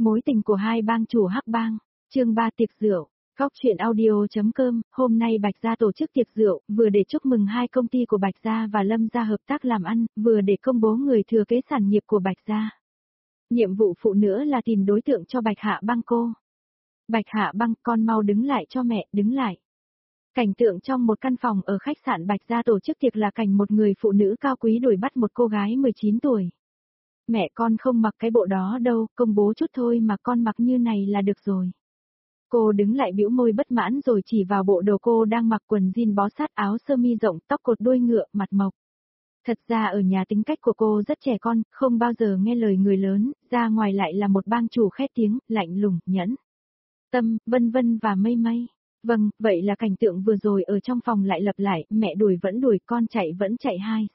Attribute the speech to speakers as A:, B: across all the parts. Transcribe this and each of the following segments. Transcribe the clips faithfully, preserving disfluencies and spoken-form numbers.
A: Mối tình của hai bang chủ Hắc Bang, chương ba tiệc rượu. Góc truyện audio.com, hôm nay Bạch Gia tổ chức tiệc rượu, vừa để chúc mừng hai công ty của Bạch Gia và Lâm Gia hợp tác làm ăn, vừa để công bố người thừa kế sản nghiệp của Bạch Gia. Nhiệm vụ phụ nữa là tìm đối tượng cho Bạch Hạ Bang cô. Bạch Hạ Bang, con mau đứng lại cho mẹ, đứng lại. Cảnh tượng trong một căn phòng ở khách sạn Bạch Gia tổ chức tiệc là cảnh một người phụ nữ cao quý đuổi bắt một cô gái mười chín tuổi. Mẹ con không mặc cái bộ đó đâu, công bố chút thôi mà con mặc như này là được rồi. Cô đứng lại bĩu môi bất mãn rồi chỉ vào bộ đồ cô đang mặc, quần jean bó sát, áo sơ mi rộng, tóc cột đuôi ngựa, mặt mộc. Thật ra ở nhà tính cách của cô rất trẻ con, không bao giờ nghe lời người lớn, ra ngoài lại là một bang chủ khét tiếng, lạnh lùng, nhẫn tâm, vân vân và mây mây. Vâng, vậy là cảnh tượng vừa rồi ở trong phòng lại lặp lại, mẹ đuổi vẫn đuổi, con chạy vẫn chạy hai.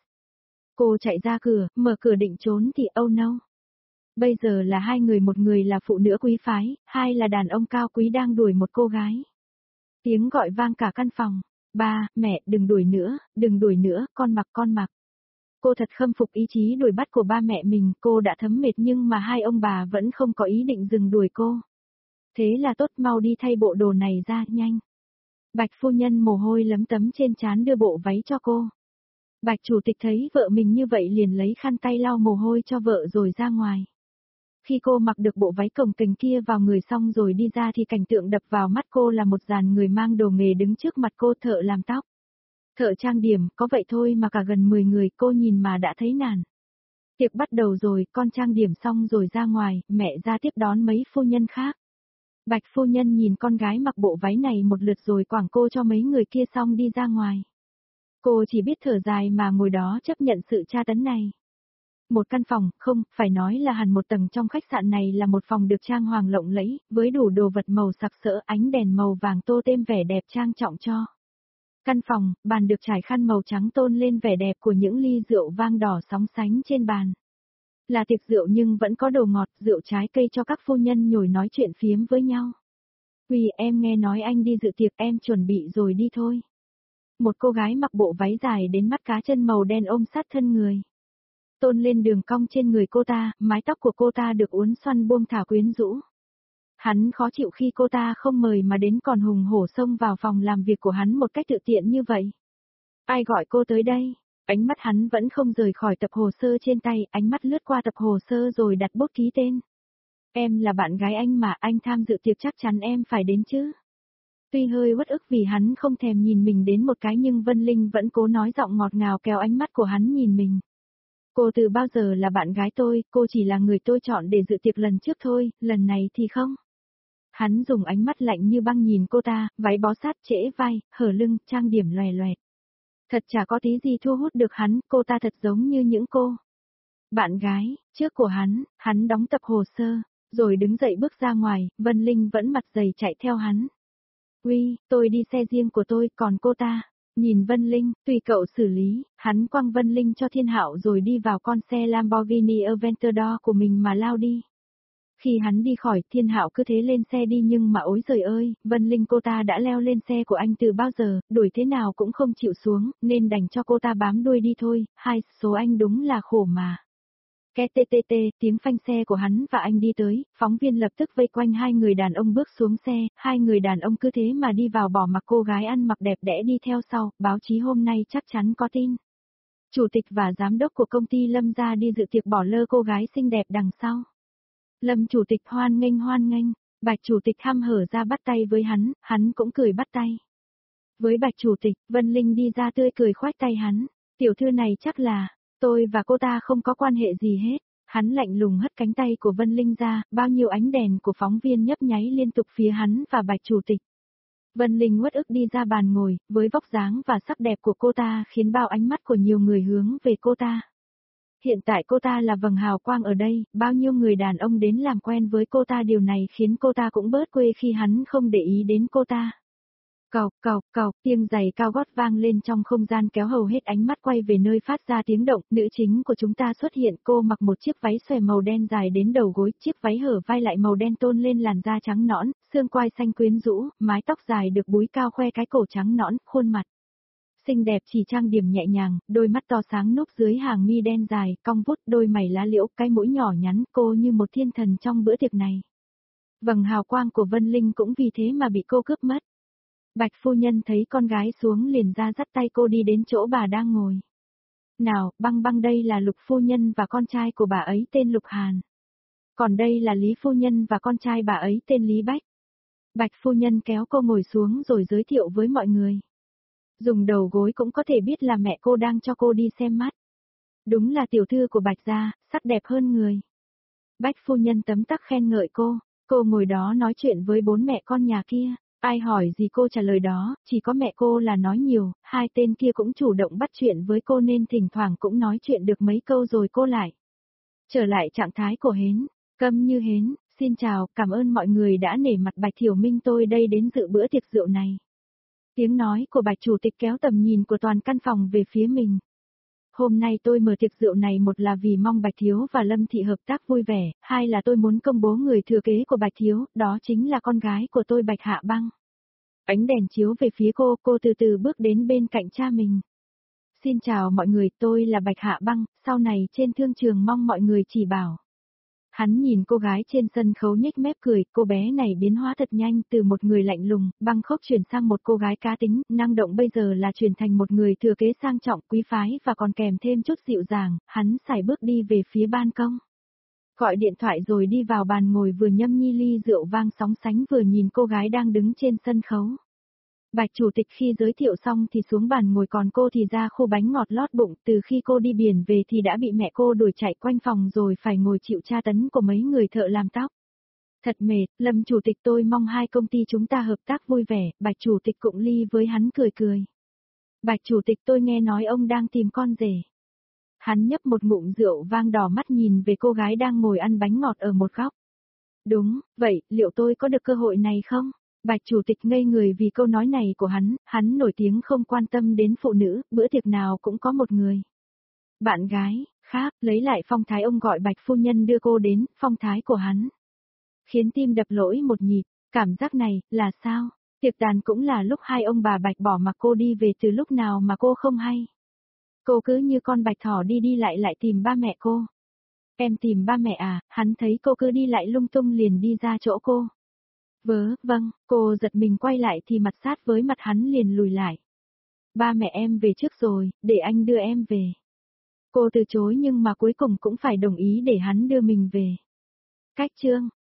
A: Cô chạy ra cửa, mở cửa định trốn thì oh no. Bây giờ là hai người, một người là phụ nữ quý phái, hai là đàn ông cao quý đang đuổi một cô gái. Tiếng gọi vang cả căn phòng. Ba, mẹ, đừng đuổi nữa, đừng đuổi nữa, con mặc con mặc. Cô thật khâm phục ý chí đuổi bắt của ba mẹ mình, cô đã thấm mệt nhưng mà hai ông bà vẫn không có ý định dừng đuổi cô. Thế là tốt, mau đi thay bộ đồ này ra, nhanh. Bạch phu nhân mồ hôi lấm tấm trên trán đưa bộ váy cho cô. Bạch chủ tịch thấy vợ mình như vậy liền lấy khăn tay lau mồ hôi cho vợ rồi ra ngoài. Khi cô mặc được bộ váy cồng kềnh kia vào người xong rồi đi ra thì cảnh tượng đập vào mắt cô là một dàn người mang đồ nghề đứng trước mặt cô, thợ làm tóc, thợ trang điểm, có vậy thôi mà cả gần mười người, cô nhìn mà đã thấy nản. Tiệc bắt đầu rồi, con trang điểm xong rồi ra ngoài, mẹ ra tiếp đón mấy phu nhân khác. Bạch phu nhân nhìn con gái mặc bộ váy này một lượt rồi quảng cô cho mấy người kia xong đi ra ngoài. Cô chỉ biết thở dài mà ngồi đó chấp nhận sự tra tấn này. Một căn phòng, không, phải nói là hẳn một tầng trong khách sạn này là một phòng được trang hoàng lộng lẫy, với đủ đồ vật màu sặc sỡ, ánh đèn màu vàng tô thêm vẻ đẹp trang trọng cho căn phòng. Bàn được trải khăn màu trắng tôn lên vẻ đẹp của những ly rượu vang đỏ sóng sánh trên bàn. Là tiệc rượu nhưng vẫn có đồ ngọt, rượu trái cây cho các phu nhân nhồi nói chuyện phiếm với nhau. Uy, em nghe nói anh đi dự tiệc, em chuẩn bị rồi đi thôi. Một cô gái mặc bộ váy dài đến mắt cá chân màu đen ôm sát thân người. Tôn lên đường cong trên người cô ta, mái tóc của cô ta được uốn xoăn buông thả quyến rũ. Hắn khó chịu khi cô ta không mời mà đến còn hùng hổ xông vào phòng làm việc của hắn một cách tự tiện như vậy. Ai gọi cô tới đây? Ánh mắt hắn vẫn không rời khỏi tập hồ sơ trên tay, ánh mắt lướt qua tập hồ sơ rồi đặt bút ký tên. Em là bạn gái anh mà, anh tham dự tiệc chắc chắn em phải đến chứ. Tuy hơi uất ức vì hắn không thèm nhìn mình đến một cái nhưng Vân Linh vẫn cố nói giọng ngọt ngào kéo ánh mắt của hắn nhìn mình. Cô từ bao giờ là bạn gái tôi, cô chỉ là người tôi chọn để dự tiệc lần trước thôi, lần này thì không. Hắn dùng ánh mắt lạnh như băng nhìn cô ta, váy bó sát trễ vai, hở lưng, trang điểm loè loẹt. Thật chả có tí gì thu hút được hắn, cô ta thật giống như những cô bạn gái trước của hắn. Hắn đóng tập hồ sơ, rồi đứng dậy bước ra ngoài, Vân Linh vẫn mặt dày chạy theo hắn. Uy, tôi đi xe riêng của tôi, còn cô ta? Nhìn Vân Linh, tùy cậu xử lý, hắn quăng Vân Linh cho Thiên Hạo rồi đi vào con xe Lamborghini Aventador của mình mà lao đi. Khi hắn đi khỏi, Thiên Hạo cứ thế lên xe đi nhưng mà ối giời ơi, Vân Linh cô ta đã leo lên xe của anh từ bao giờ, đuổi thế nào cũng không chịu xuống, nên đành cho cô ta bám đuôi đi thôi, hai số anh đúng là khổ mà. Két tê tê tê, tiếng phanh xe của hắn và anh đi tới, phóng viên lập tức vây quanh hai người đàn ông bước xuống xe, hai người đàn ông cứ thế mà đi vào bỏ mặc cô gái ăn mặc đẹp đẽ đi theo sau, báo chí hôm nay chắc chắn có tin. Chủ tịch và giám đốc của công ty Lâm Gia đi dự tiệc bỏ lơ cô gái xinh đẹp đằng sau. Lâm chủ tịch hoan nghênh hoan nghênh, Bạch chủ tịch hăm hở ra bắt tay với hắn, hắn cũng cười bắt tay. Với Bạch chủ tịch, Vân Linh đi ra tươi cười khoác tay hắn, tiểu thư này chắc là... Tôi và cô ta không có quan hệ gì hết. Hắn lạnh lùng hất cánh tay của Vân Linh ra, bao nhiêu ánh đèn của phóng viên nhấp nháy liên tục phía hắn và Bạch chủ tịch. Vân Linh uất ức đi ra bàn ngồi, với vóc dáng và sắc đẹp của cô ta khiến bao ánh mắt của nhiều người hướng về cô ta. Hiện tại cô ta là vầng hào quang ở đây, bao nhiêu người đàn ông đến làm quen với cô ta, điều này khiến cô ta cũng bớt quê khi hắn không để ý đến cô ta. Cộc, cộc, cộc, tiếng giày cao gót vang lên trong không gian kéo hầu hết ánh mắt quay về nơi phát ra tiếng động. Nữ chính của chúng ta xuất hiện, cô mặc một chiếc váy xòe màu đen dài đến đầu gối, chiếc váy hở vai lại màu đen tôn lên làn da trắng nõn, xương quai xanh quyến rũ, mái tóc dài được búi cao khoe cái cổ trắng nõn, khuôn mặt xinh đẹp chỉ trang điểm nhẹ nhàng, đôi mắt to sáng núp dưới hàng mi đen dài, cong vút, đôi mày lá liễu, cái mũi nhỏ nhắn, cô như một thiên thần trong bữa tiệc này. Vầng hào quang của Vân Linh cũng vì thế mà bị cô cướp mất. Bạch phu nhân thấy con gái xuống liền ra dắt tay cô đi đến chỗ bà đang ngồi. Nào, băng băng đây là Lục phu nhân và con trai của bà ấy tên Lục Hàn. Còn đây là Lý phu nhân và con trai bà ấy tên Lý Bách. Bạch phu nhân kéo cô ngồi xuống rồi giới thiệu với mọi người. Dùng đầu gối cũng có thể biết là mẹ cô đang cho cô đi xem mắt. Đúng là tiểu thư của Bạch gia, sắc đẹp hơn người. Bách phu nhân tấm tắc khen ngợi cô, cô ngồi đó nói chuyện với bốn mẹ con nhà kia, ai hỏi gì cô trả lời đó, chỉ có mẹ cô là nói nhiều, hai tên kia cũng chủ động bắt chuyện với cô nên thỉnh thoảng cũng nói chuyện được mấy câu rồi cô lại. Trở lại trạng thái của hến, câm như hến, xin chào, cảm ơn mọi người đã nể mặt Bạch Thiểu Minh tôi đây đến dự bữa tiệc rượu này. Tiếng nói của Bạch chủ tịch kéo tầm nhìn của toàn căn phòng về phía mình. Hôm nay tôi mở tiệc rượu này một là vì mong Bạch Thiếu và Lâm Thị hợp tác vui vẻ, hai là tôi muốn công bố người thừa kế của Bạch Thiếu, đó chính là con gái của tôi Bạch Hạ Băng. Ánh đèn chiếu về phía cô, cô từ từ bước đến bên cạnh cha mình. Xin chào mọi người, tôi là Bạch Hạ Băng, sau này trên thương trường mong mọi người chỉ bảo. Hắn nhìn cô gái trên sân khấu nhếch mép cười, cô bé này biến hóa thật nhanh từ một người lạnh lùng, băng khốc chuyển sang một cô gái cá tính, năng động bây giờ là chuyển thành một người thừa kế sang trọng, quý phái và còn kèm thêm chút dịu dàng, hắn sải bước đi về phía ban công. Gọi điện thoại rồi đi vào bàn ngồi vừa nhâm nhi ly rượu vang sóng sánh vừa nhìn cô gái đang đứng trên sân khấu. Bạch chủ tịch khi giới thiệu xong thì xuống bàn ngồi còn cô thì ra khu bánh ngọt lót bụng, từ khi cô đi biển về thì đã bị mẹ cô đuổi chạy quanh phòng rồi phải ngồi chịu tra tấn của mấy người thợ làm tóc. Thật mệt, Lâm chủ tịch tôi mong hai công ty chúng ta hợp tác vui vẻ, Bạch chủ tịch cụng ly với hắn cười cười. Bạch chủ tịch tôi nghe nói ông đang tìm con rể. Hắn nhấp một ngụm rượu vang đỏ mắt nhìn về cô gái đang ngồi ăn bánh ngọt ở một góc. Đúng, vậy, liệu tôi có được cơ hội này không? Bạch chủ tịch ngây người vì câu nói này của hắn, hắn nổi tiếng không quan tâm đến phụ nữ, bữa tiệc nào cũng có một người. Bạn gái, khác, lấy lại phong thái ông gọi Bạch phu nhân đưa cô đến, phong thái của hắn. Khiến tim đập lỗi một nhịp, cảm giác này, là sao? Tiệc tàn cũng là lúc hai ông bà Bạch bỏ mặc cô đi về từ lúc nào mà cô không hay. Cô cứ như con bạch thỏ đi đi lại lại tìm ba mẹ cô. Em tìm ba mẹ à, hắn thấy cô cứ đi lại lung tung liền đi ra chỗ cô. Vớ, vâng, cô giật mình quay lại thì mặt sát với mặt hắn liền lùi lại. Ba mẹ em về trước rồi, để anh đưa em về. Cô từ chối nhưng mà cuối cùng cũng phải đồng ý để hắn đưa mình về. Cách chương